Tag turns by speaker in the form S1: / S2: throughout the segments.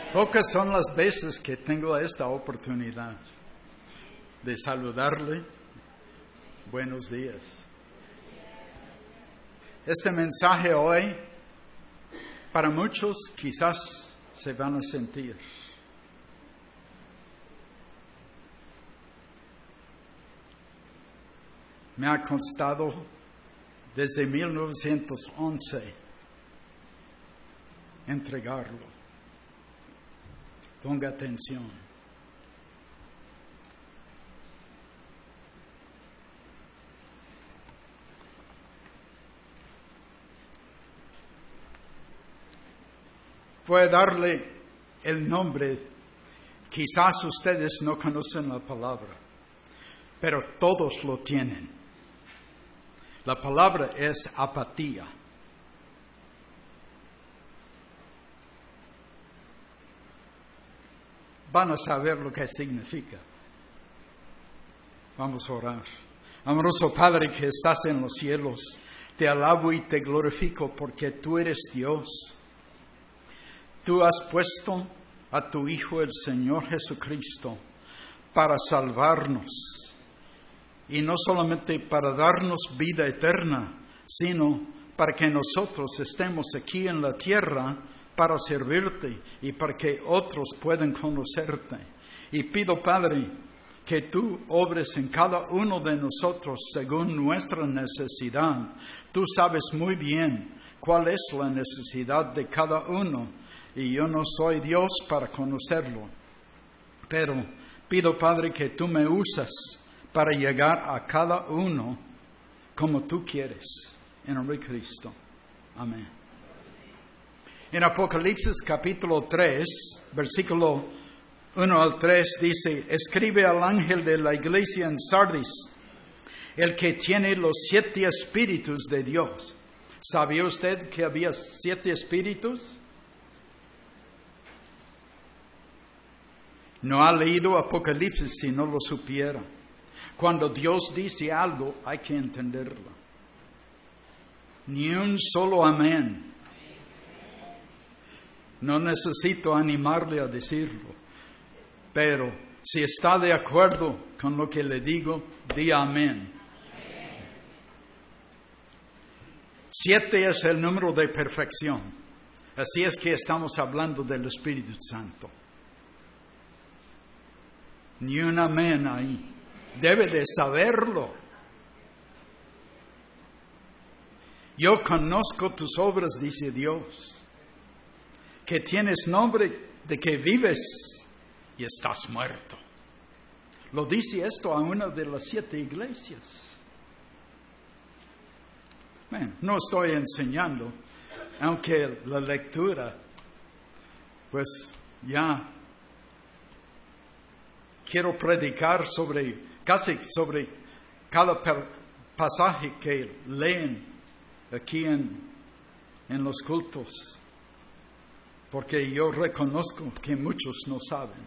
S1: Pocas son las veces que tengo esta oportunidad de saludarle. Buenos días. Este mensaje hoy, para muchos quizás se van a sentir. Me ha costado desde 1911 entregarlo. Ponga atención. Voy a darle el nombre. Quizás ustedes no conocen la palabra, pero todos lo tienen. La palabra es apatía. Van a saber lo que significa. Vamos a orar. Amoroso Padre que estás en los cielos, te alabo y te glorifico porque tú eres Dios. Tú has puesto a tu Hijo, el Señor Jesucristo, para salvarnos. Y no solamente para darnos vida eterna, sino para que nosotros estemos aquí en la tierra para servirte y para que otros puedan conocerte. Y pido, Padre, que tú obres en cada uno de nosotros según nuestra necesidad. Tú sabes muy bien cuál es la necesidad de cada uno, y yo no soy Dios para conocerlo. Pero pido, Padre, que tú me usas para llegar a cada uno como tú quieres. En el nombre de Cristo. Amén. En Apocalipsis capítulo 3, versículo 1 al 3 dice: escribe al ángel de la iglesia en Sardis, el que tiene los 7 espíritus de Dios. ¿Sabía usted que había 7 espíritus? No ha leído Apocalipsis si no lo supiera. Cuando Dios dice algo, hay que entenderlo. Ni un solo amén. No necesito animarle a decirlo, pero si está de acuerdo con lo que le digo, di amén. 7 es el número de perfección. Así es que estamos hablando del Espíritu Santo. Ni un amén ahí. Debe de saberlo. Yo conozco tus obras, dice Dios, que tienes nombre de que vives y estás muerto. Lo dice esto a una de las 7 iglesias. Bueno, no estoy enseñando, aunque la lectura, pues ya quiero predicar casi sobre cada pasaje que leen aquí en los cultos. Porque yo reconozco que muchos no saben.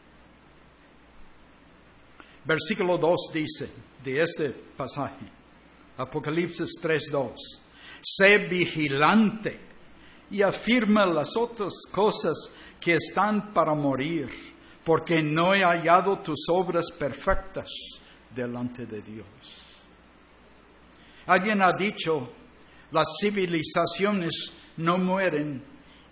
S1: Versículo 2 dice de este pasaje, Apocalipsis 3:2, sé vigilante y afirma las otras cosas que están para morir, porque no he hallado tus obras perfectas delante de Dios. Alguien ha dicho, las civilizaciones no mueren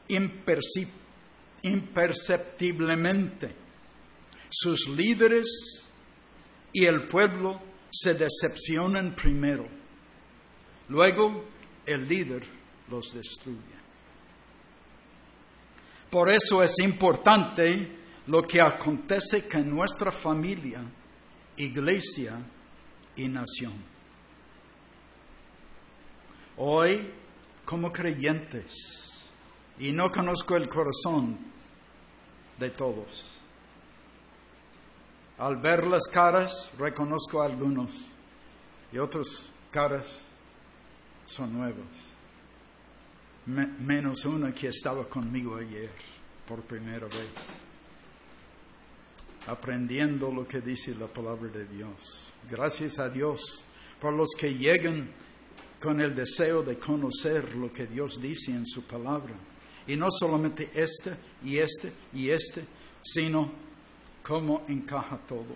S1: imperceptiblemente. Sus líderes y el pueblo se decepcionan primero. Luego el líder los destruye. Por eso es importante lo que acontece con nuestra familia, iglesia y nación. Hoy, como creyentes, y no conozco el corazón de todos. Al ver las caras, reconozco a algunos, y otras caras son nuevas. Menos una que estaba conmigo ayer, por primera vez, aprendiendo lo que dice la palabra de Dios. Gracias a Dios por los que llegan con el deseo de conocer lo que Dios dice en su palabra. Y no solamente y este, sino cómo encaja todo.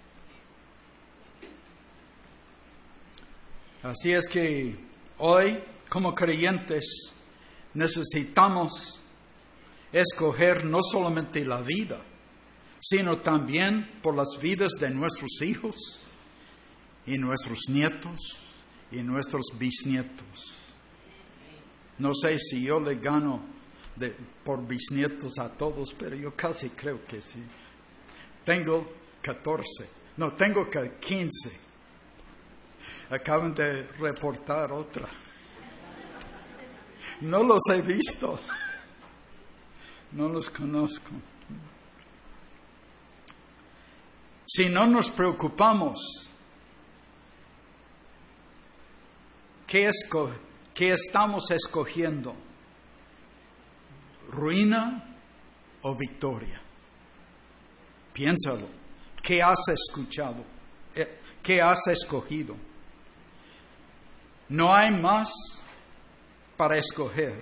S1: Así es que hoy, como creyentes, necesitamos escoger no solamente la vida, sino también por las vidas de nuestros hijos y nuestros nietos y nuestros bisnietos. No sé si yo le gano por bisnietos a todos, pero yo casi creo que sí. Tengo 15. Acaban de reportar otra. No los he visto. No los conozco. Si no nos preocupamos, ¿qué estamos escogiendo? ¿Ruina o victoria? Piénsalo. ¿Qué has escuchado? ¿Qué has escogido? No hay más para escoger.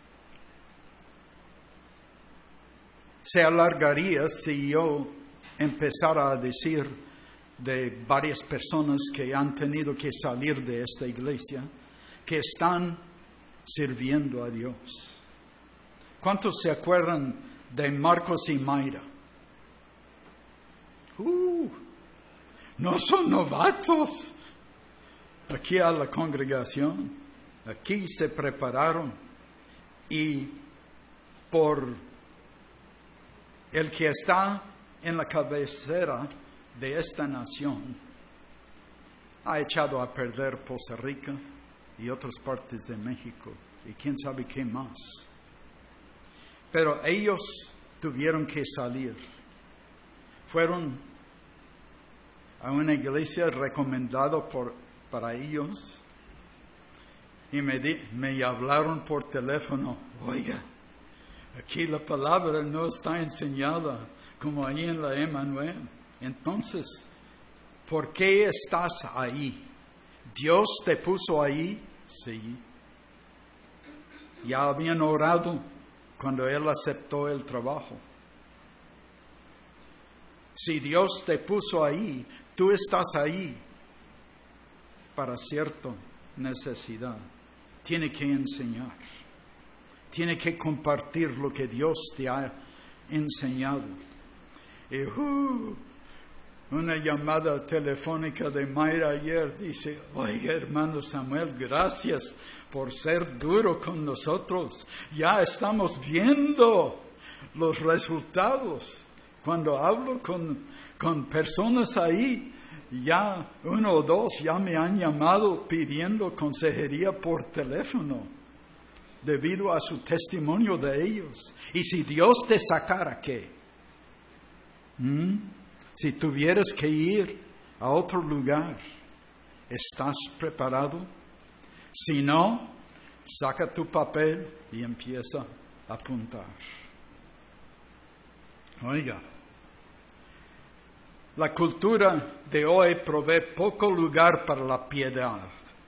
S1: Se alargaría si yo empezara a decir de varias personas que han tenido que salir de esta iglesia, que están sirviendo a Dios. ¿Cuántos se acuerdan de Marcos y Mayra? No son novatos. Aquí a la congregación, aquí se prepararon y por el que está en la cabecera de esta nación, ha echado a perder Poza Rica y otras partes de México y quién sabe qué más. Pero ellos tuvieron que salir. Fueron a una iglesia recomendada para ellos y me hablaron por teléfono. Oiga, aquí la palabra no está enseñada como ahí en la Emmanuel. Entonces, ¿por qué estás ahí? ¿Dios te puso ahí? Sí. Ya habían orado cuando Él aceptó el trabajo. Si Dios te puso ahí, tú estás ahí para cierta necesidad. Tiene que enseñar. Tiene que compartir lo que Dios te ha enseñado. Y una llamada telefónica de Mayra ayer dice, oiga hermano Samuel, gracias por ser duro con nosotros. Ya estamos viendo los resultados. Cuando hablo con personas ahí, ya 1 o 2 ya me han llamado pidiendo consejería por teléfono debido a su testimonio de ellos. Y si Dios te sacara, ¿qué? Si tuvieras que ir a otro lugar, ¿estás preparado? Si no, saca tu papel y empieza a apuntar. Oiga, la cultura de hoy provee poco lugar para la piedad.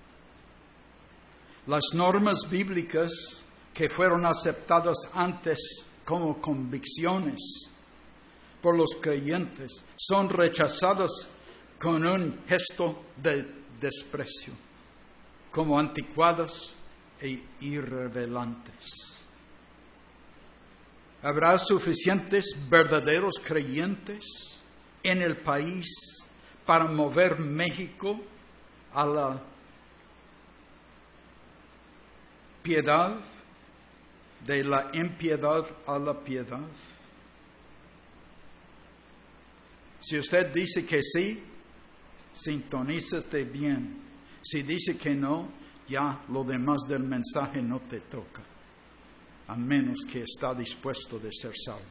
S1: Las normas bíblicas que fueron aceptadas antes como convicciones por los creyentes son rechazadas con un gesto de desprecio, como anticuadas e irrelevantes. ¿Habrá suficientes verdaderos creyentes en el país para mover México a la piedad, de la impiedad a la piedad? Si usted dice que sí, sintonízate bien. Si dice que no, ya lo demás del mensaje no te toca, a menos que está dispuesto de ser salvo.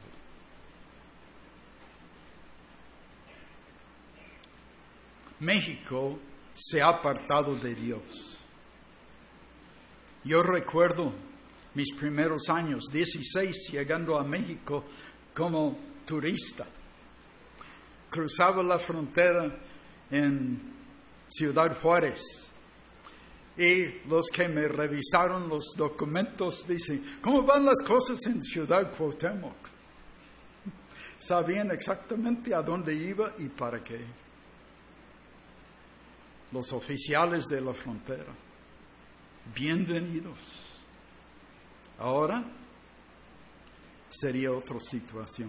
S1: México se ha apartado de Dios. Yo recuerdo mis primeros años, 16, llegando a México como turista. Cruzaba la frontera en Ciudad Juárez y los que me revisaron los documentos dicen, ¿cómo van las cosas en Ciudad Cuauhtémoc? Sabían exactamente a dónde iba y para qué. Los oficiales de la frontera, bienvenidos. Ahora sería otra situación.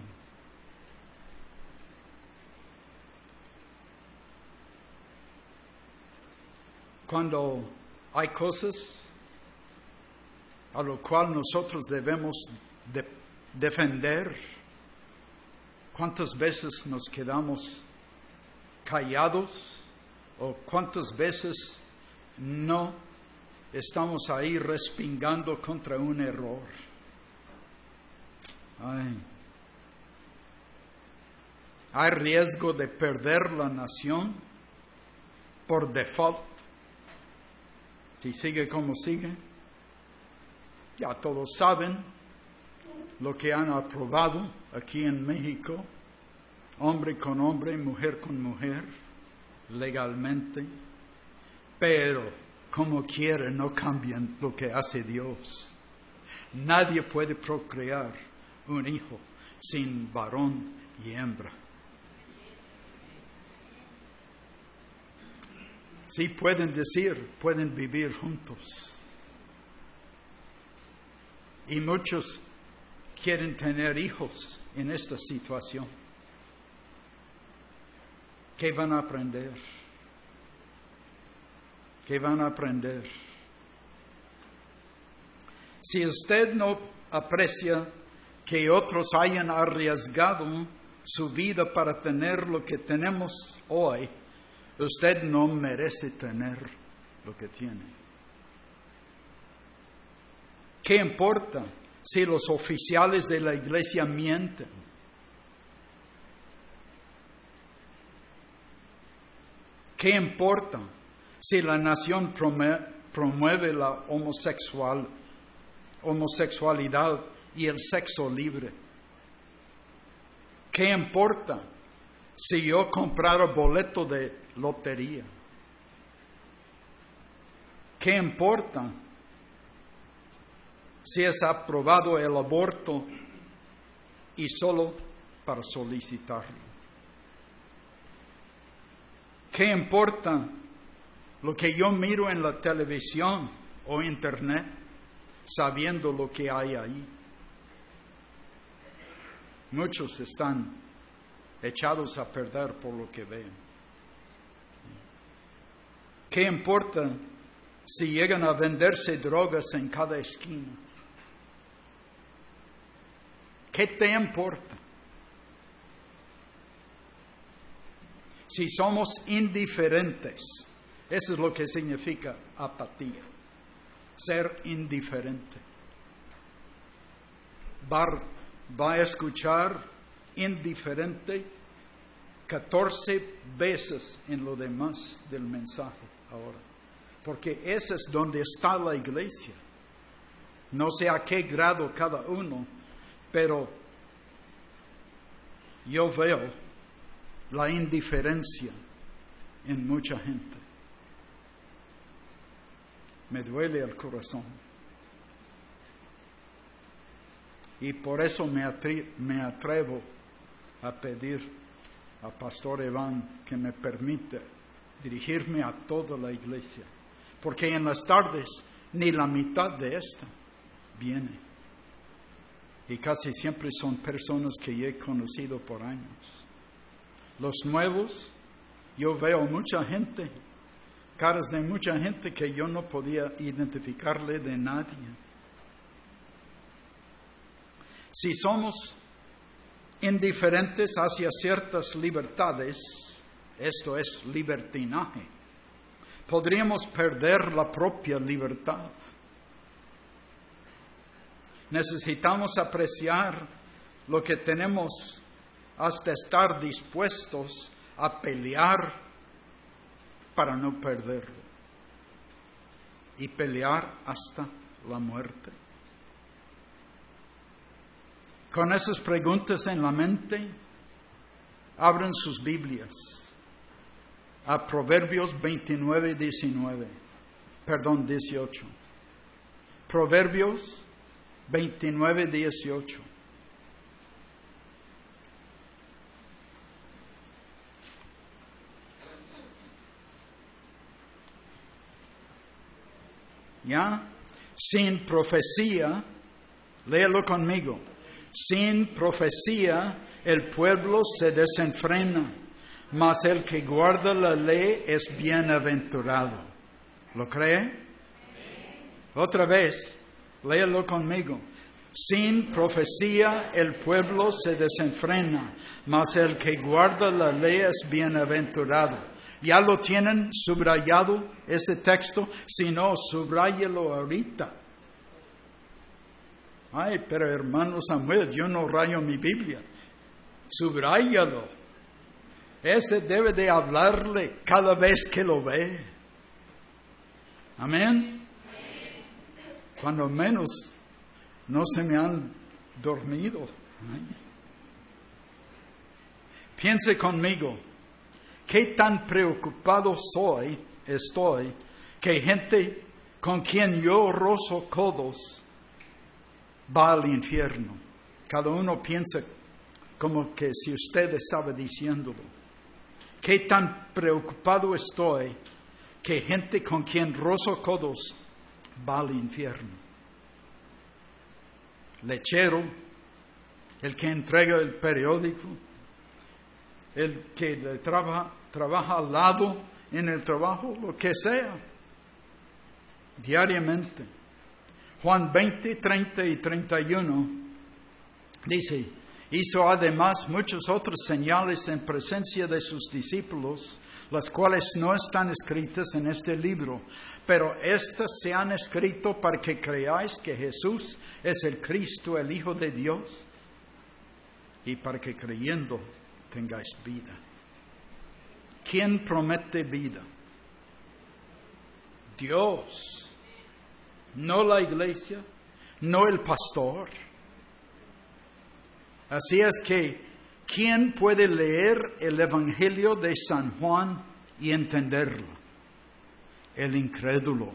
S1: Cuando hay cosas a lo cual nosotros debemos defender, ¿cuántas veces nos quedamos callados? ¿O cuántas veces no estamos ahí respingando contra un error? Hay riesgo de perder la nación por default. Si sigue como sigue, ya todos saben lo que han aprobado aquí en México, hombre con hombre, mujer con mujer, legalmente, pero como quiera no cambian lo que hace Dios. Nadie puede procrear un hijo sin varón y hembra. Sí pueden decir, pueden vivir juntos. Y muchos quieren tener hijos en esta situación. ¿Qué van a aprender? ¿Qué van a aprender? Si usted no aprecia que otros hayan arriesgado su vida para tener lo que tenemos hoy, usted no merece tener lo que tiene. ¿Qué importa si los oficiales de la iglesia mienten? ¿Qué importa si la nación promueve la homosexualidad y el sexo libre? ¿Qué importa si yo comprara boleto de lotería? ¿Qué importa si es aprobado el aborto y solo para solicitarlo? ¿Qué importa lo que yo miro en la televisión o internet, sabiendo lo que hay ahí? Muchos están echados a perder por lo que ven. ¿Qué importa si llegan a venderse drogas en cada esquina? ¿Qué te importa? Si somos indiferentes, eso es lo que significa apatía, ser indiferente. Va a escuchar indiferente 14 veces en lo demás del mensaje ahora, porque ese es donde está la iglesia. No sé a qué grado cada uno, pero yo veo la indiferencia en mucha gente. Me duele el corazón. Y por eso me atrevo a pedir a Pastor Iván que me permita dirigirme a toda la iglesia, porque en las tardes ni la mitad de esta viene. Y casi siempre son personas que yo he conocido por años. Los nuevos, yo veo mucha gente, caras de mucha gente que yo no podía identificarle de nadie. Si somos indiferentes hacia ciertas libertades, esto es libertinaje, podríamos perder la propia libertad. Necesitamos apreciar lo que tenemos hasta estar dispuestos a pelear para no perderlo y pelear hasta la muerte. Con esas preguntas en la mente, abren sus Biblias a Proverbios 18. Proverbios 29:18. ¿Ya? Sin profecía, léelo conmigo. Sin profecía el pueblo se desenfrena, mas el que guarda la ley es bienaventurado. ¿Lo cree? Otra vez, léelo conmigo. Sin profecía el pueblo se desenfrena, mas el que guarda la ley es bienaventurado. ¿Ya lo tienen subrayado ese texto? Si no, subráyelo ahorita. Ay, pero hermano Samuel, yo no rayo mi Biblia. Subráyalo. Ese debe de hablarle cada vez que lo ve. Amén. Cuando menos no se me han dormido. Piense conmigo, ¿qué tan preocupado estoy, que gente con quien yo rozo codos va al infierno? Cada uno piensa como que si usted estaba diciéndolo. ¿Qué tan preocupado estoy que gente con quien rozo codos va al infierno? Lechero, el que entrega el periódico, el que le trabaja al lado en el trabajo, lo que sea, diariamente. Juan 20, 30 y 31 dice, hizo además muchas otras señales en presencia de sus discípulos, las cuales no están escritas en este libro, pero estas se han escrito para que creáis que Jesús es el Cristo, el Hijo de Dios, y para que creyendo tengáis vida. ¿Quién promete vida? Dios, no la iglesia, no el pastor. Así es que, ¿quién puede leer el Evangelio de San Juan y entenderlo? El incrédulo.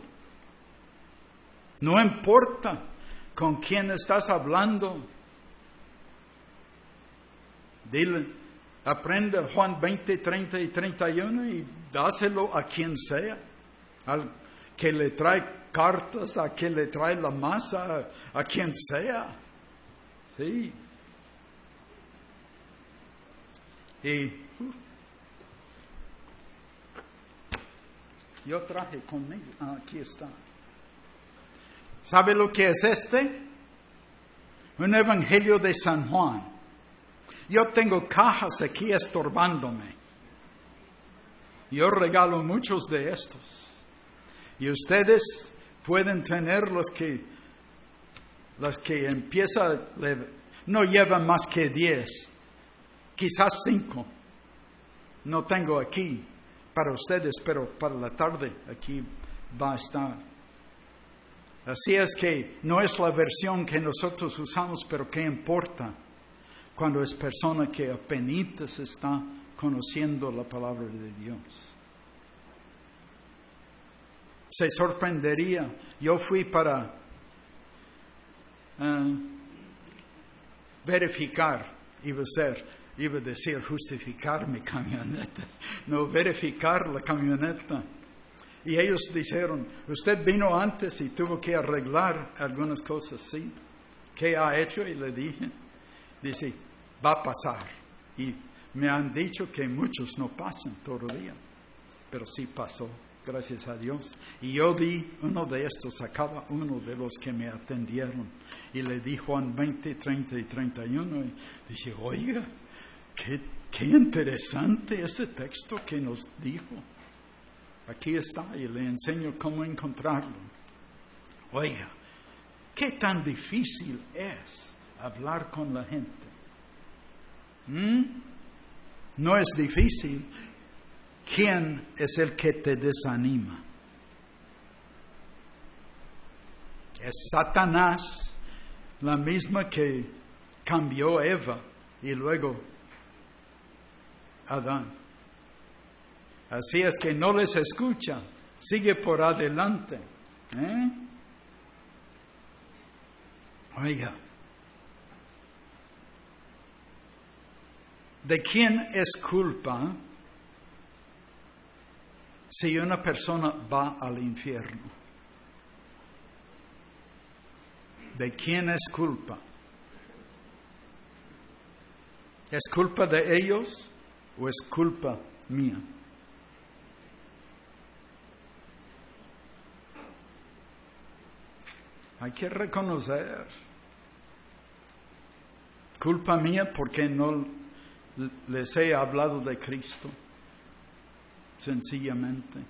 S1: No importa con quién estás hablando. Dile, aprende Juan 20, 30 y 31 y dáselo a quien sea. Al que le trae cartas, a quien le trae la masa, a quien sea. Sí. Y yo traje conmigo, aquí está. ¿Sabe lo que es este? Un evangelio de San Juan. Yo tengo cajas aquí estorbándome. Yo regalo muchos de estos. Y ustedes pueden tener los que empiezan, no llevan más que 10. Quizás 5. No tengo aquí para ustedes, pero para la tarde aquí va a estar. Así es que no es la versión que nosotros usamos, pero ¿qué importa? Cuando es persona que apenas está conociendo la palabra de Dios. Se sorprendería. Yo fui para verificar, iba a decir justificar mi camioneta, no, verificar la camioneta. Y ellos dijeron, usted vino antes y tuvo que arreglar algunas cosas, ¿sí? ¿Qué ha hecho? Y le dije, dice, va a pasar. Y me han dicho que muchos no pasan todavía, pero sí pasó, gracias a Dios. Y yo di uno de estos a cada uno de los que me atendieron. Y le di Juan 20, 30 y 31. Y dice, oiga, qué interesante ese texto que nos dijo. Aquí está y le enseño cómo encontrarlo. Oiga, qué tan difícil es hablar con la gente. No es difícil. ¿Quién es el que te desanima? Es Satanás, la misma que cambió a Eva y luego Adán. Así es que no les escucha, sigue por adelante. Oiga, ¿de quién es culpa si una persona va al infierno? ¿De quién es culpa? ¿Es culpa de ellos o es culpa mía? Hay que reconocer. Culpa mía porque no les he hablado de Cristo. Sencillamente.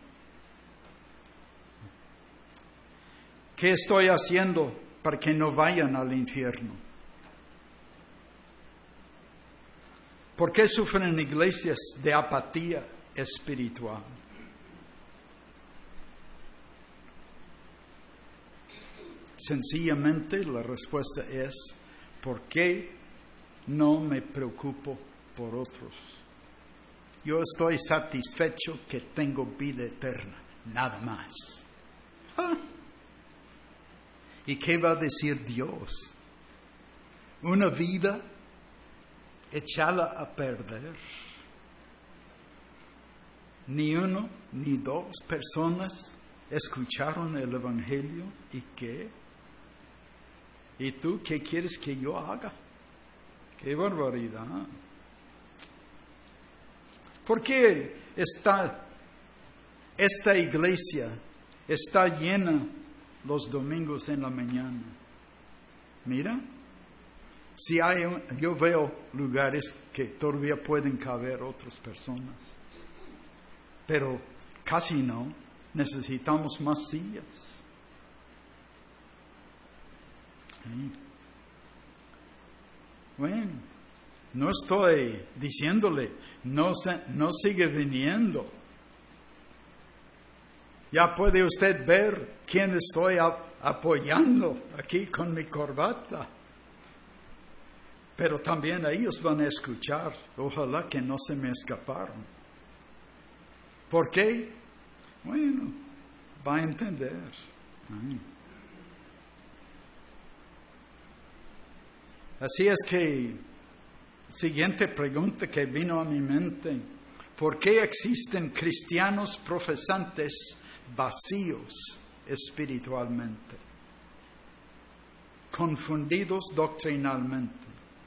S1: ¿Qué estoy haciendo para que no vayan al infierno? ¿Por qué sufren iglesias de apatía espiritual? Sencillamente la respuesta es, ¿por qué no me preocupo por otros? Yo estoy satisfecho que tengo vida eterna, nada más. ¿Y qué va a decir Dios? Una vida echada a perder. Ni uno ni dos personas escucharon el Evangelio. ¿Y qué? ¿Y tú qué quieres que yo haga? ¡Qué barbaridad! ¿Por qué esta iglesia está llena los domingos en la mañana? Mira, yo veo lugares que todavía pueden caber otras personas, pero casi no. Necesitamos más sillas. Bueno, no estoy diciéndole, no sigue viniendo. Ya puede usted ver quién estoy apoyando aquí con mi corbata. Pero también ellos van a escuchar. Ojalá que no se me escaparon. ¿Por qué? Bueno, va a entender. Así es que, siguiente pregunta que vino a mi mente, ¿por qué existen cristianos profesantes vacíos espiritualmente, confundidos doctrinalmente?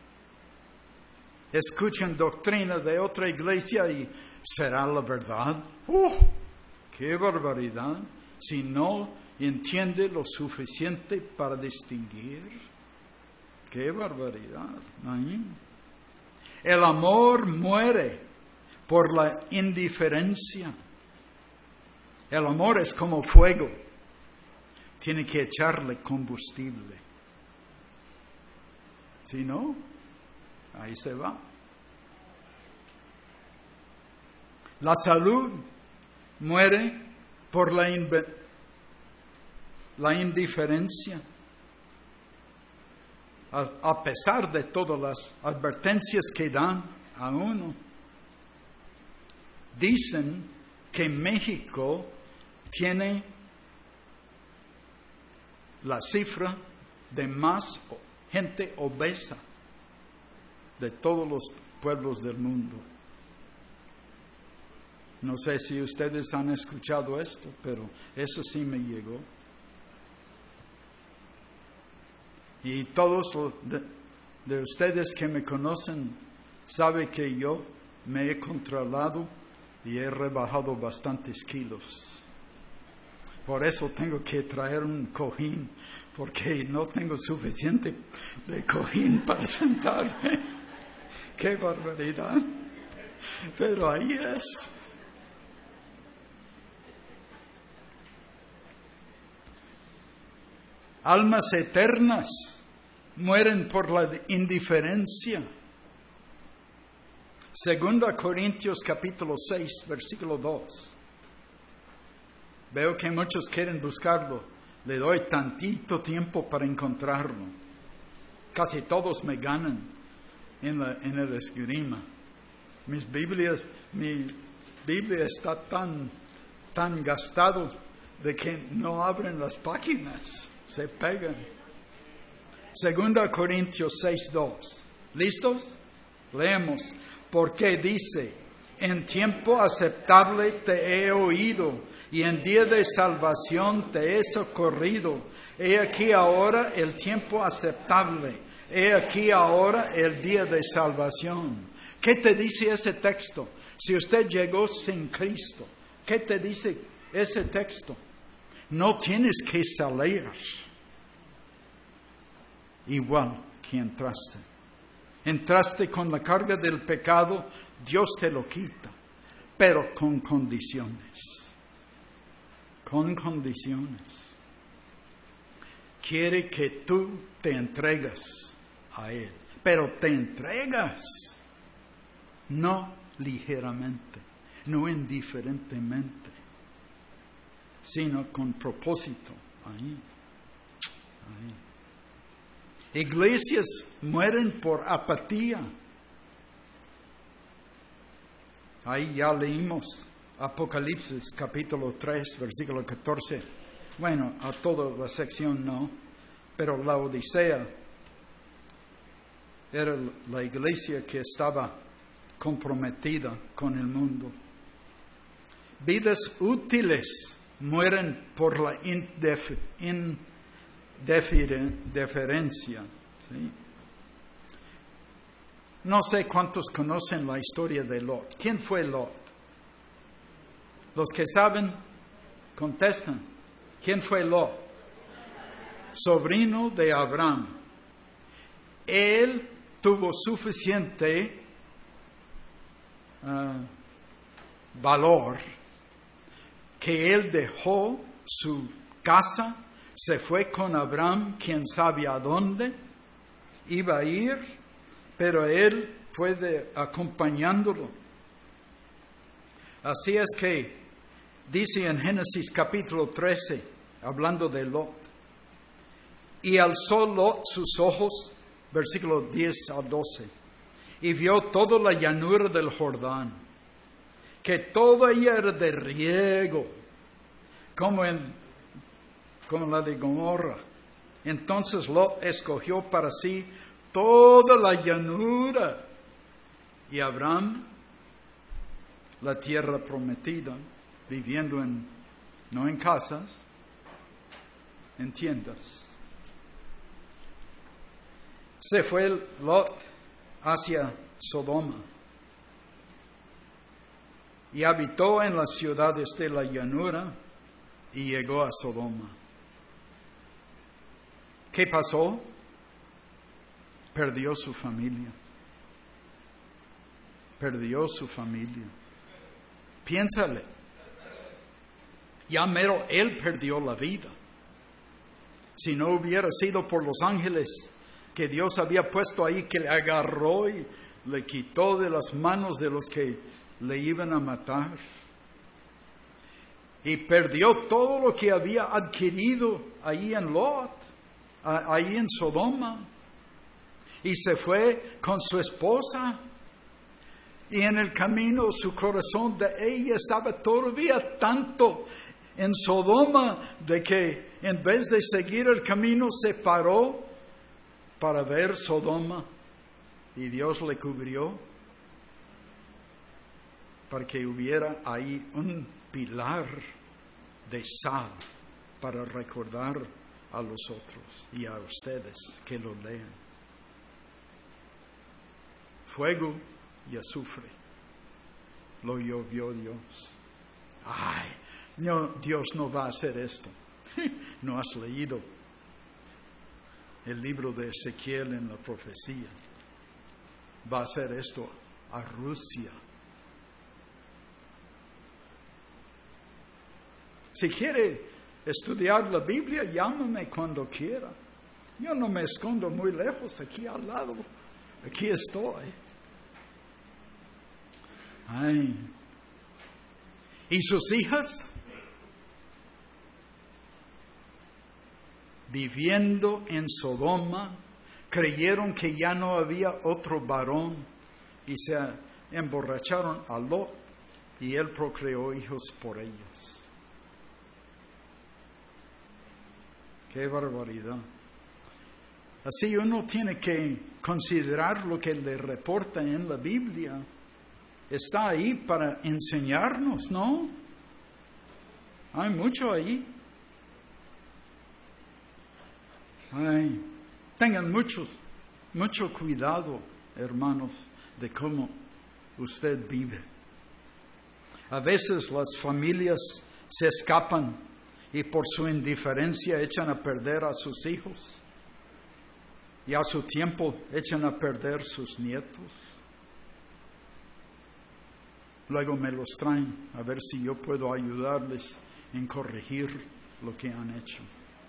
S1: Escuchan doctrina de otra iglesia y ¿será la verdad? ¡Qué barbaridad! Si no entiende lo suficiente para distinguir. ¡Qué barbaridad! El amor muere por la indiferencia. El amor es como fuego. Tiene que echarle combustible. Si no, ahí se va. La salud muere por la indiferencia. A pesar de todas las advertencias que dan a uno. Dicen que México tiene la cifra de más gente obesa de todos los pueblos del mundo. No sé si ustedes han escuchado esto, pero eso sí me llegó. Y todos de ustedes que me conocen saben que yo me he controlado y he rebajado bastantes kilos. Por eso tengo que traer un cojín, porque no tengo suficiente de cojín para sentarme. ¡Qué barbaridad! Pero ahí es. Almas eternas mueren por la indiferencia. 2 Corintios capítulo 6, versículo 2. Veo que muchos quieren buscarlo. Le doy tantito tiempo para encontrarlo. Casi todos me ganan en el esgrima. Mi Biblia está tan gastado de que no abren las páginas. Se pegan. 2 Corintios 6:2. ¿Listos? Leemos. Porque dice, En tiempo aceptable te he oído, y en día de salvación te he socorrido. He aquí ahora el tiempo aceptable. He aquí ahora el día de salvación. ¿Qué te dice ese texto? Si usted llegó sin Cristo, ¿qué te dice ese texto? No tienes que salir igual que entraste. Entraste con la carga del pecado, Dios te lo quita, pero con condiciones. Con condiciones. Quiere que tú te entregas a Él, pero te entregas no ligeramente, no indiferentemente, sino con propósito. Ahí. Iglesias mueren por apatía. Ahí ya leímos Apocalipsis capítulo 3, versículo 14. Bueno, a toda la sección no, pero la Odisea era la iglesia que estaba comprometida con el mundo. Vidas útiles mueren por la indiferencia. ¿Sí? No sé cuántos conocen la historia de Lot. ¿Quién fue Lot? Los que saben, contestan. ¿Quién fue Lot? Sobrino de Abraham. Él tuvo suficiente valor que él dejó su casa, se fue con Abraham, quién sabe a dónde iba a ir, pero él fue acompañándolo. Así es que dice en Génesis capítulo 13, hablando de Lot, y alzó Lot sus ojos, versículo 10 a 12, y vio toda la llanura del Jordán, que toda ella era de riego, como la de Gomorra. Entonces Lot escogió para sí toda la llanura, y Abraham la tierra prometida, viviendo no en casas, en tiendas. Se fue Lot hacia Sodoma y habitó en las ciudades de la llanura y llegó a Sodoma. ¿Qué pasó? Perdió su familia. Perdió su familia. Piénsale. Ya mero él perdió la vida. Si no hubiera sido por los ángeles que Dios había puesto ahí, que le agarró y le quitó de las manos de los que le iban a matar. Y perdió todo lo que había adquirido ahí en Lot, ahí en Sodoma. Y se fue con su esposa. Y en el camino su corazón de ella estaba todavía tanto en Sodoma de que en vez de seguir el camino se paró para ver Sodoma, y Dios le cubrió para que hubiera ahí un pilar de sal para recordar a los otros y a ustedes que lo lean. Fuego y azufre lo llovió Dios. Ay, no, Dios no va a hacer esto. No has leído el libro de Ezequiel en la profecía. Va a hacer esto a Rusia. Si quiere estudiar la Biblia, llámame cuando quiera. Yo no me escondo muy lejos, aquí al lado. Aquí estoy. Ay. ¿Y sus hijas? Viviendo en Sodoma, creyeron que ya no había otro varón y se emborracharon a Lot y él procreó hijos por ellas. ¡Qué barbaridad! Así uno tiene que considerar lo que le reporta en la Biblia está ahí para enseñarnos, ¿no? Hay mucho ahí. Tengan mucho cuidado, hermanos, de cómo usted vive. A veces las familias se escapan y por su indiferencia echan a perder a sus hijos y a su tiempo echan a perder sus nietos. Luego me los traen a ver si yo puedo ayudarles en corregir lo que han hecho.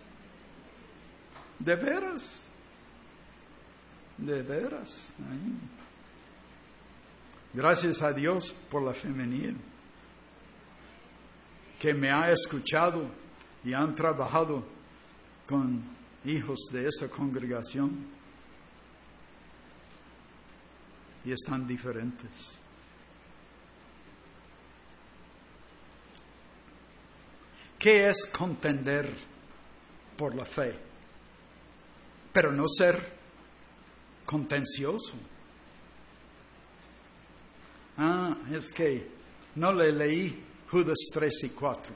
S1: De veras. Gracias a Dios por la femenil, que me ha escuchado y han trabajado con hijos de esa congregación y están diferentes. ¿Qué es contender por la fe? Pero no ser contencioso. Es que no le leí Judas 3 y 4.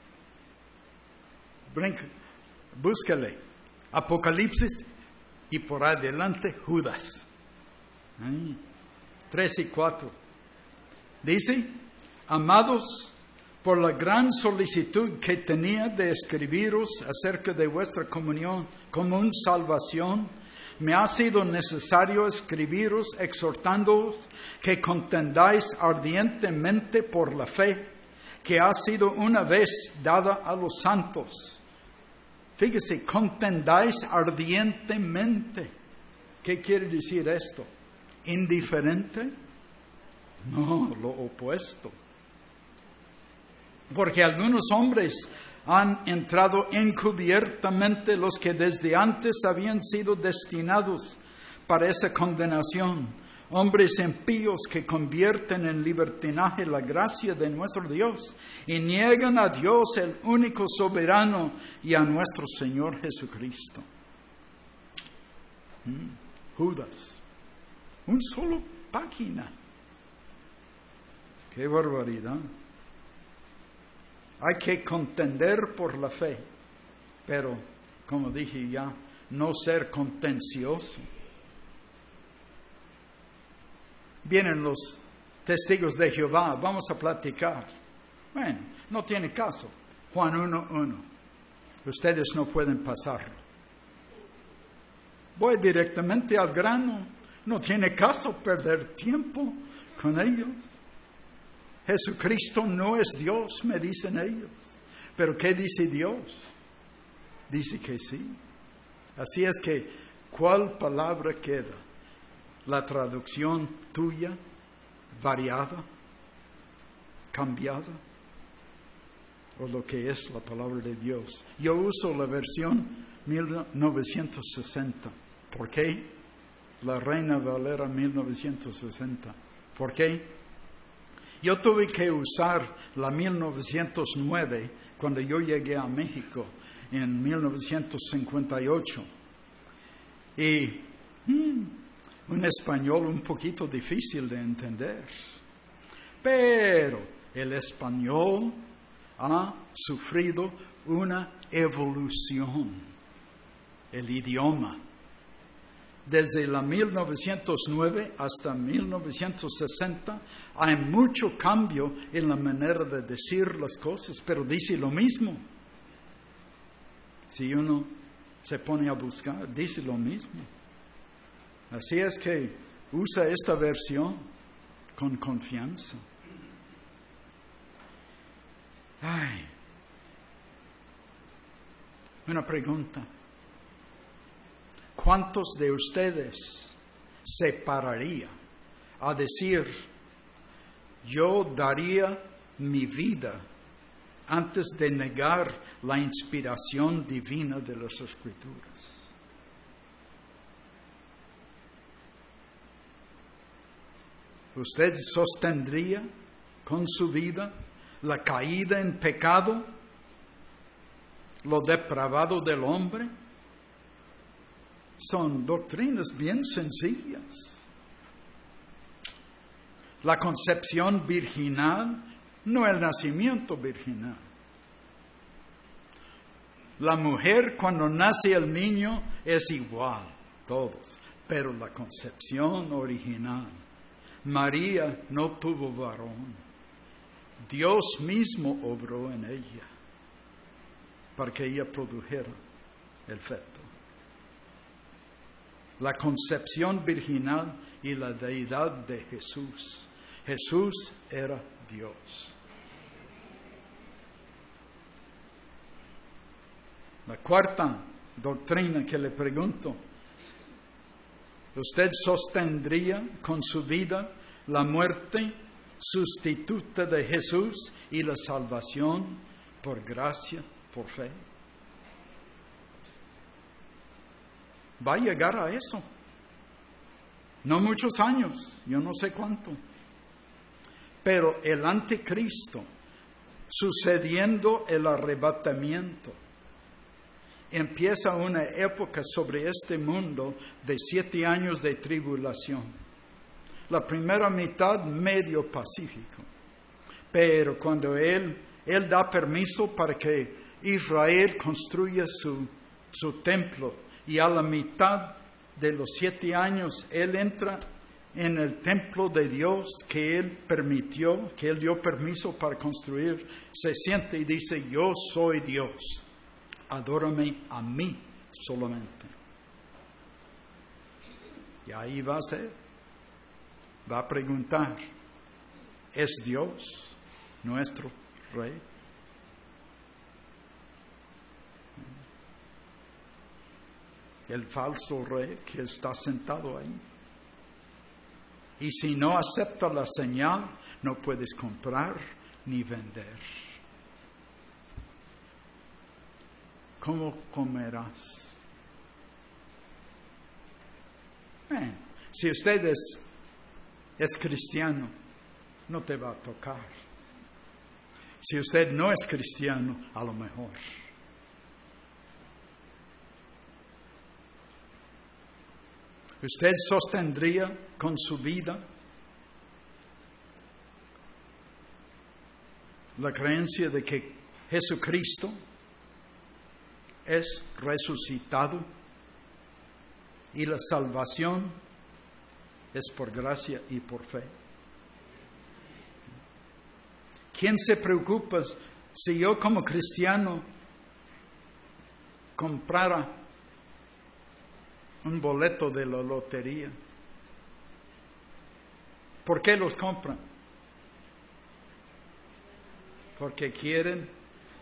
S1: Búscale Apocalipsis y por adelante Judas 3 y 4. Dice: amados, por la gran solicitud que tenía de escribiros acerca de vuestra comunión, común salvación, me ha sido necesario escribiros exhortándoos que contendáis ardientemente por la fe que ha sido una vez dada a los santos. Fíjese, contendáis ardientemente. ¿Qué quiere decir esto? ¿Indiferente? No, lo opuesto. Porque algunos hombres han entrado encubiertamente, los que desde antes habían sido destinados para esa condenación, hombres impíos que convierten en libertinaje la gracia de nuestro Dios y niegan a Dios, el único soberano, y a nuestro Señor Jesucristo. Judas, un solo página. ¡Qué barbaridad! Hay que contender por la fe, pero, como dije ya, no ser contencioso. Vienen los testigos de Jehová, vamos a platicar. Bueno, no tiene caso. Juan 1:1. Ustedes no pueden pasarlo. Voy directamente al grano. No tiene caso perder tiempo con ellos. Jesucristo no es Dios, me dicen ellos. ¿Pero qué dice Dios? Dice que sí. Así es que, ¿cuál palabra queda? ¿La traducción tuya, variada, cambiada? ¿O lo que es la palabra de Dios? Yo uso la versión 1960. ¿Por qué? La Reina Valera 1960. ¿Por qué? Yo tuve que usar la 1909 cuando yo llegué a México en 1958. Y un español un poquito difícil de entender. Pero el español ha sufrido una evolución, el idioma. Desde la 1909 hasta 1960 hay mucho cambio en la manera de decir las cosas, pero dice lo mismo. Si uno se pone a buscar, dice lo mismo. Así es que usa esta versión con confianza. Una pregunta. ¿Cuántos de ustedes se pararía a decir, yo daría mi vida antes de negar la inspiración divina de las Escrituras? ¿Usted sostendría con su vida la caída en pecado, lo depravado del hombre? Son doctrinas bien sencillas. La concepción virginal, no el nacimiento virginal. La mujer cuando nace el niño es igual, todos, pero la concepción original. María no tuvo varón. Dios mismo obró en ella para que ella produjera el feto. La concepción virginal y la deidad de Jesús. Jesús era Dios. La cuarta doctrina que le pregunto, ¿usted sostendría con su vida la muerte sustituta de Jesús y la salvación por gracia, por fe? Va a llegar a eso. No muchos años, yo no sé cuánto. Pero el anticristo, sucediendo el arrebatamiento, empieza una época sobre este mundo de 7 años de tribulación. La primera mitad medio pacífico. Pero cuando Él da permiso para que Israel construya su templo, y a la mitad de los 7 años Él entra en el templo de Dios que Él permitió, que Él dio permiso para construir, se siente y dice, yo soy Dios, adórame a mí solamente. Y ahí va a ser, va a preguntar, ¿es Dios nuestro Rey? El falso rey que está sentado ahí. Y si no acepta la señal, no puedes comprar ni vender. ¿Cómo comerás? Si usted es cristiano, no te va a tocar. Si usted no es cristiano, a lo mejor. ¿Usted sostendría con su vida la creencia de que Jesucristo es resucitado y la salvación es por gracia y por fe? ¿Quién se preocupa si yo como cristiano comprara un boleto de la lotería? ¿Por qué los compran? Porque quieren.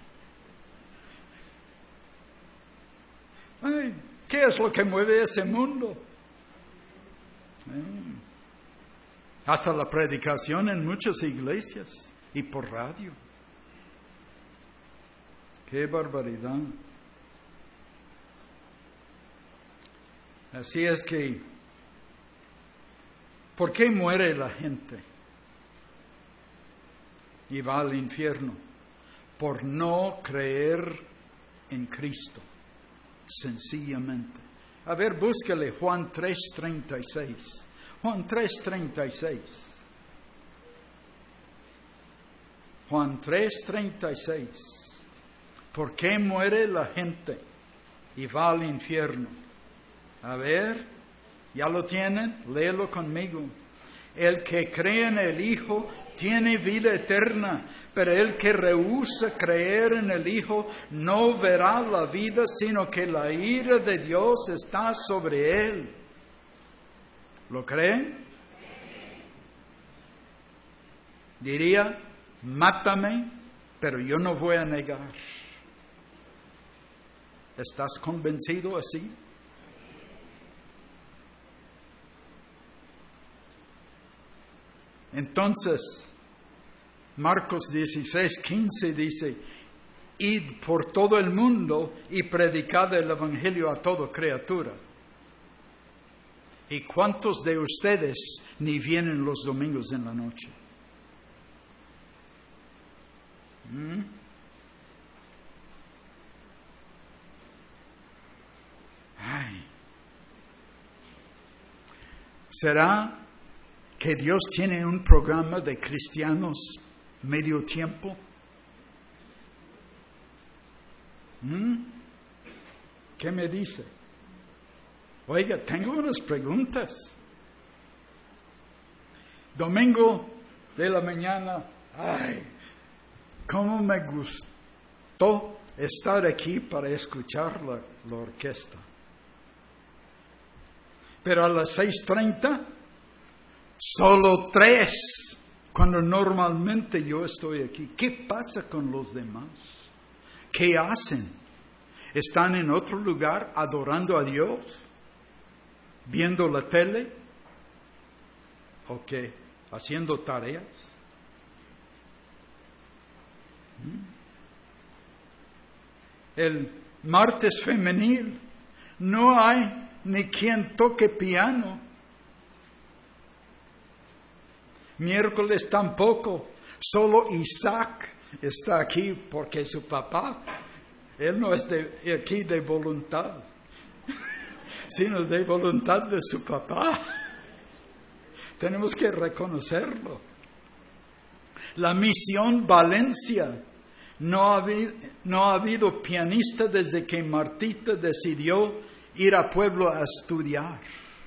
S1: Ay, ¿qué es lo que mueve ese mundo? Hasta la predicación en muchas iglesias y por radio. ¡Qué barbaridad! Así es que, ¿por qué muere la gente y va al infierno? Por no creer en Cristo, sencillamente. A ver, búscale Juan 3:36. Juan 3:36. Juan 3:36. ¿Por qué muere la gente y va al infierno? A ver, ¿ya lo tienen? Léelo conmigo. El que cree en el Hijo tiene vida eterna, pero el que rehúsa creer en el Hijo no verá la vida, sino que la ira de Dios está sobre él. ¿Lo creen? Diría, mátame, pero yo no voy a negar. ¿Estás convencido así? Entonces, Marcos 16:15 dice, id por todo el mundo y predicad el Evangelio a toda criatura. ¿Y cuántos de ustedes ni vienen los domingos en la noche? Ay. ¿Será que Dios tiene un programa de cristianos medio tiempo? ¿Qué me dice? Oiga, tengo unas preguntas. Domingo de la mañana, cómo me gustó estar aquí para escuchar la orquesta. Pero a las 6:30, solo 3, cuando normalmente yo estoy aquí. ¿Qué pasa con los demás? ¿Qué hacen? ¿Están en otro lugar adorando a Dios? ¿Viendo la tele? ¿O qué? ¿Haciendo tareas? El martes femenil no hay ni quien toque piano. Miércoles tampoco. Solo Isaac está aquí porque su papá, él no es aquí de voluntad, sino de voluntad de su papá. Tenemos que reconocerlo. La misión Valencia, no ha habido pianista desde que Martita decidió ir a Pueblo a estudiar.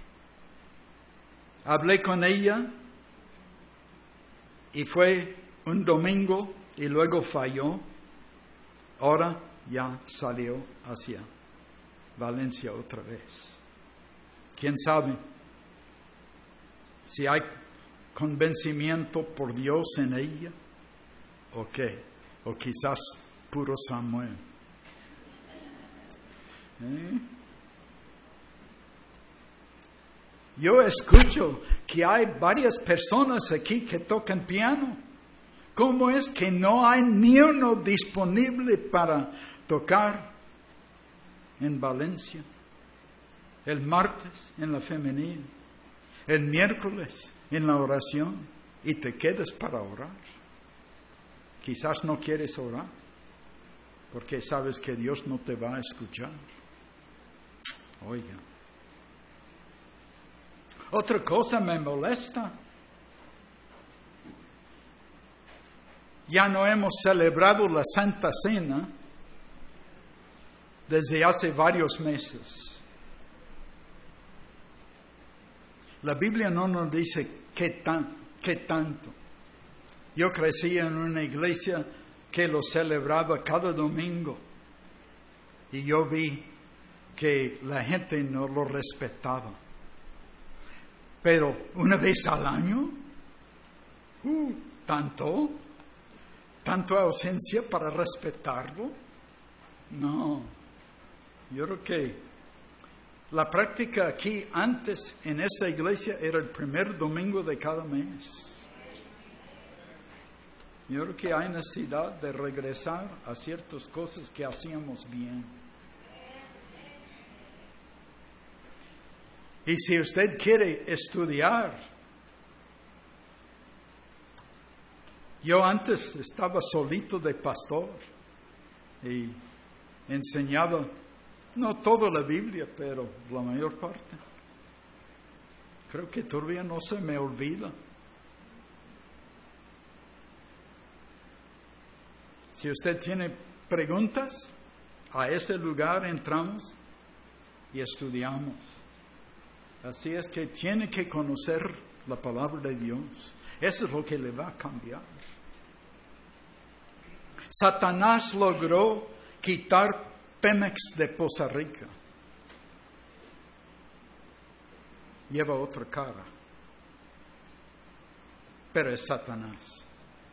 S1: Hablé con ella y fue un domingo y luego falló. Ahora ya salió hacia Valencia otra vez. ¿Quién sabe si hay convencimiento por Dios en ella o qué? O quizás puro Samuel. Yo escucho que hay varias personas aquí que tocan piano. ¿Cómo es que no hay ni uno disponible para tocar en Valencia? El martes en la femenil, el miércoles en la oración, y te quedas para orar. Quizás no quieres orar porque sabes que Dios no te va a escuchar. Oiga. Otra cosa me molesta. Ya no hemos celebrado la Santa Cena desde hace varios meses. La Biblia no nos dice qué tanto. Yo crecí en una iglesia que lo celebraba cada domingo y yo vi que la gente no lo respetaba. Pero una vez al año, ¿tanta ausencia para respetarlo? No, yo creo que la práctica aquí antes en esta iglesia era el primer domingo de cada mes. Yo creo que hay necesidad de regresar a ciertas cosas que hacíamos bien. Y si usted quiere estudiar, yo antes estaba solito de pastor y enseñaba, no toda la Biblia, pero la mayor parte. Creo que todavía no se me olvida. Si usted tiene preguntas, a ese lugar entramos y estudiamos. Así es que tiene que conocer la palabra de Dios. Eso es lo que le va a cambiar. Satanás logró quitar Pemex de Poza Rica. Lleva otra cara. Pero es Satanás.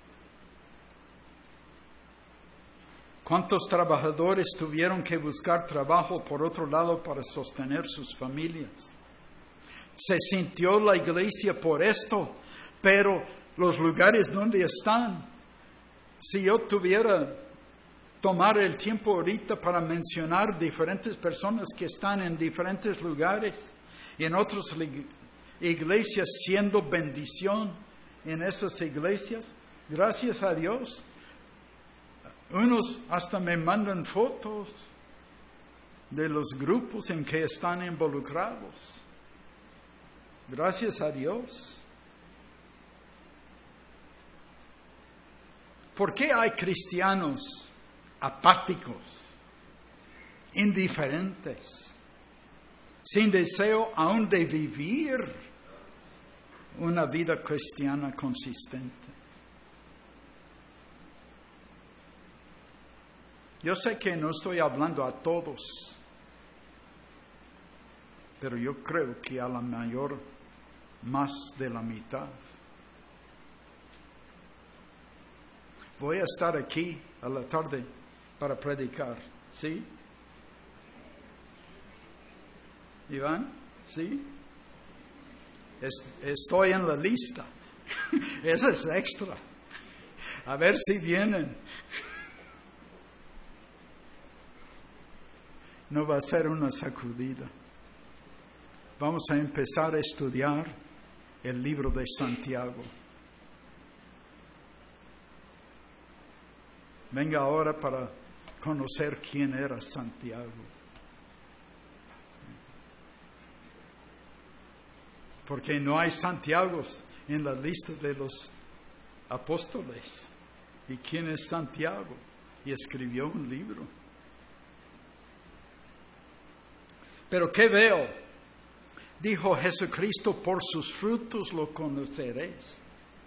S1: ¿Cuántos trabajadores tuvieron que buscar trabajo por otro lado para sostener sus familias? Se sintió la iglesia por esto, pero los lugares donde están, si yo tuviera tomar el tiempo ahorita para mencionar diferentes personas que están en diferentes lugares y en otras iglesias siendo bendición en esas iglesias, gracias a Dios. Unos hasta me mandan fotos de los grupos en que están involucrados. Gracias a Dios. ¿Por qué hay cristianos apáticos, indiferentes, sin deseo aún de vivir una vida cristiana consistente? Yo sé que no estoy hablando a todos, pero yo creo que a la mayor, más de la mitad. Voy a estar aquí a la tarde para predicar, ¿sí? Iván, ¿sí? Estoy en la lista. Eso es extra. A ver si vienen. No va a ser una sacudida. Vamos a empezar a estudiar el libro de Santiago. Venga ahora para conocer quién era Santiago. Porque no hay Santiagos en la lista de los apóstoles. ¿Y quién es Santiago? Y escribió un libro. Pero ¿qué veo? Dijo Jesucristo, por sus frutos lo conoceréis.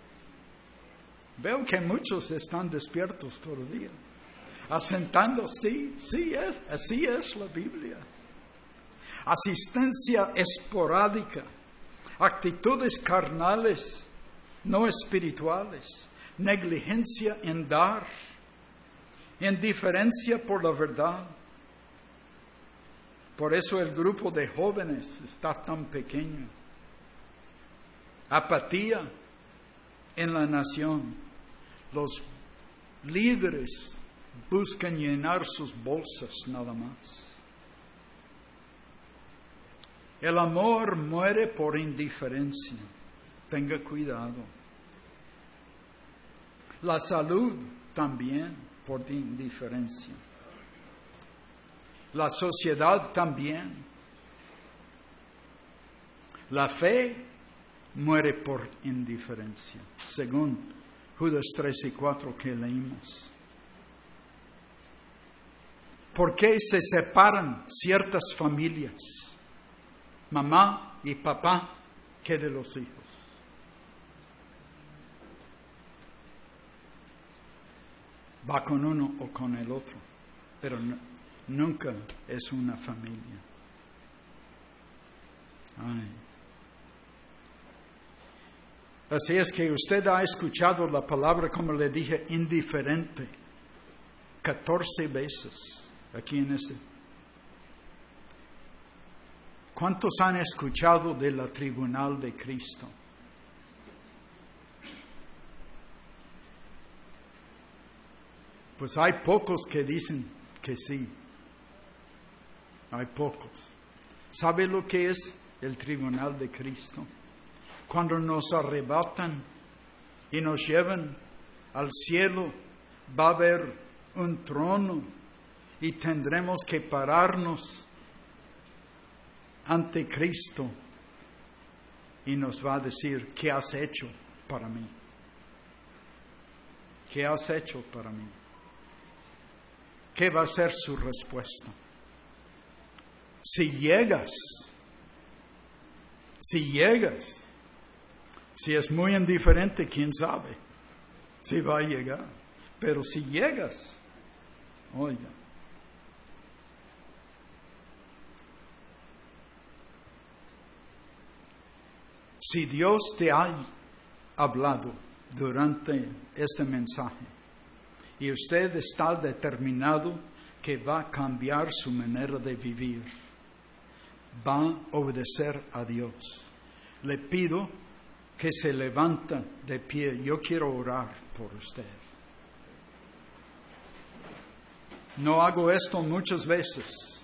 S1: Veo que muchos están despiertos todavía, asentando, sí, así es la Biblia. Asistencia esporádica, actitudes carnales, no espirituales, negligencia en dar, indiferencia por la verdad. Por eso el grupo de jóvenes está tan pequeño. Apatía en la nación. Los líderes buscan llenar sus bolsas nada más. El amor muere por indiferencia. Tenga cuidado. La salud también por indiferencia. La sociedad también. La fe muere por indiferencia, según Judas 3:4 que leímos. ¿Por qué se separan ciertas familias? Mamá y papá, ¿qué de los hijos? Va con uno o con el otro, pero nunca es una familia. Ay. Así es que usted ha escuchado la palabra, como le dije, indiferente, 14 veces aquí en este. ¿Cuántos han escuchado de la tribunal de Cristo? Pues hay pocos que dicen que sí. Hay pocos. ¿Sabe lo que es el tribunal de Cristo? Cuando nos arrebatan y nos llevan al cielo, va a haber un trono y tendremos que pararnos ante Cristo y nos va a decir, ¿qué has hecho para mí? ¿Qué has hecho para mí? ¿Qué va a ser su respuesta? Si llegas, si es muy indiferente, quién sabe si va a llegar. Pero si llegas, oiga, si Dios te ha hablado durante este mensaje y usted está determinado que va a cambiar su manera de vivir, va a obedecer a Dios, le pido que se levanta de pie. Yo quiero orar por usted. No hago esto muchas veces.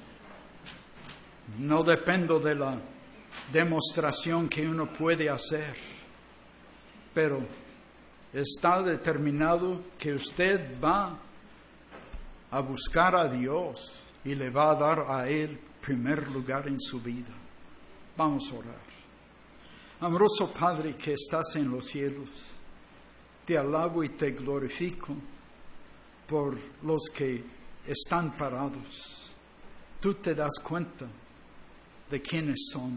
S1: No dependo de la demostración que uno puede hacer. Pero está determinado que usted va a buscar a Dios y le va a dar a Él primer lugar en su vida. Vamos a orar. Amoroso Padre que estás en los cielos, Te alabo y te glorifico por los que están parados. Tú te das cuenta de quiénes son.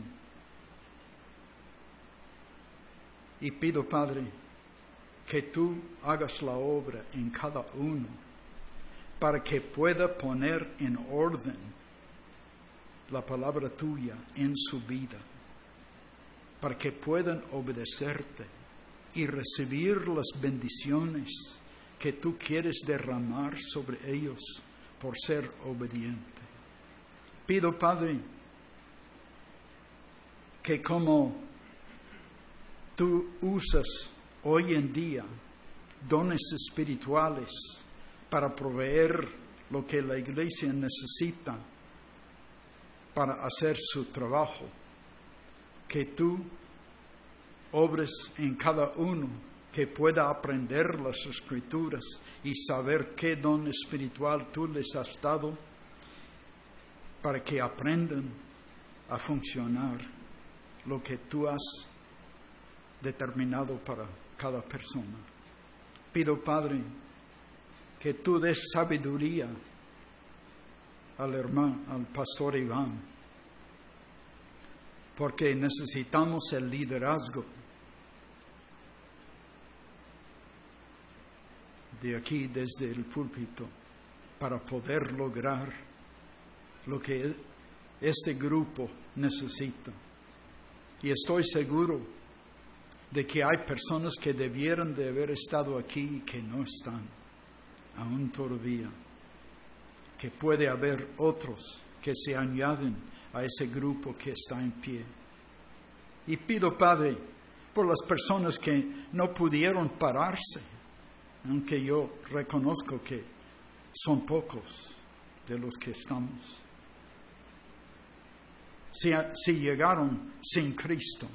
S1: Y pido, Padre, que tú hagas la obra en cada uno para que pueda poner en orden la palabra tuya en su vida, para que puedan obedecerte y recibir las bendiciones que tú quieres derramar sobre ellos por ser obediente. Pido, Padre, que como tú usas hoy en día dones espirituales para proveer lo que la iglesia necesita para hacer su trabajo, que tú obres en cada uno que pueda aprender las Escrituras y saber qué don espiritual tú les has dado para que aprendan a funcionar lo que tú has determinado para cada persona. Pido, Padre, que tú des sabiduría al hermano, al pastor Iván, porque necesitamos el liderazgo de aquí desde el púlpito para poder lograr lo que este grupo necesita. Y estoy seguro de que hay personas que debieran de haber estado aquí y que no están aún todavía, que puede haber otros que se añaden a ese grupo que está en pie. Y pido, Padre, por las personas que no pudieron pararse, aunque yo reconozco que son pocos de los que estamos. Si llegaron sin Cristo,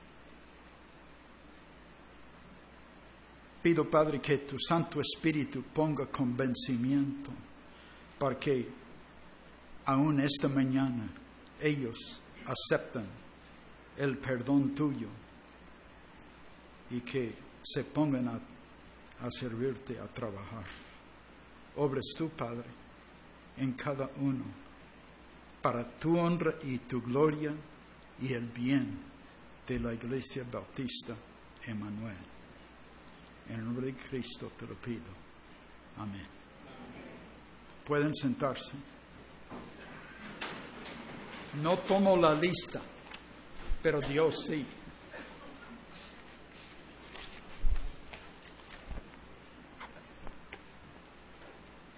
S1: pido, Padre, que tu Santo Espíritu ponga convencimiento para que aún esta mañana ellos acepten el perdón tuyo y que se pongan a servirte, a trabajar. Obres tú, Padre, en cada uno, para tu honra y tu gloria y el bien de la Iglesia Bautista Emmanuel. En el nombre de Cristo te lo pido. Amén. Pueden sentarse. No tomo la lista, pero Dios sí.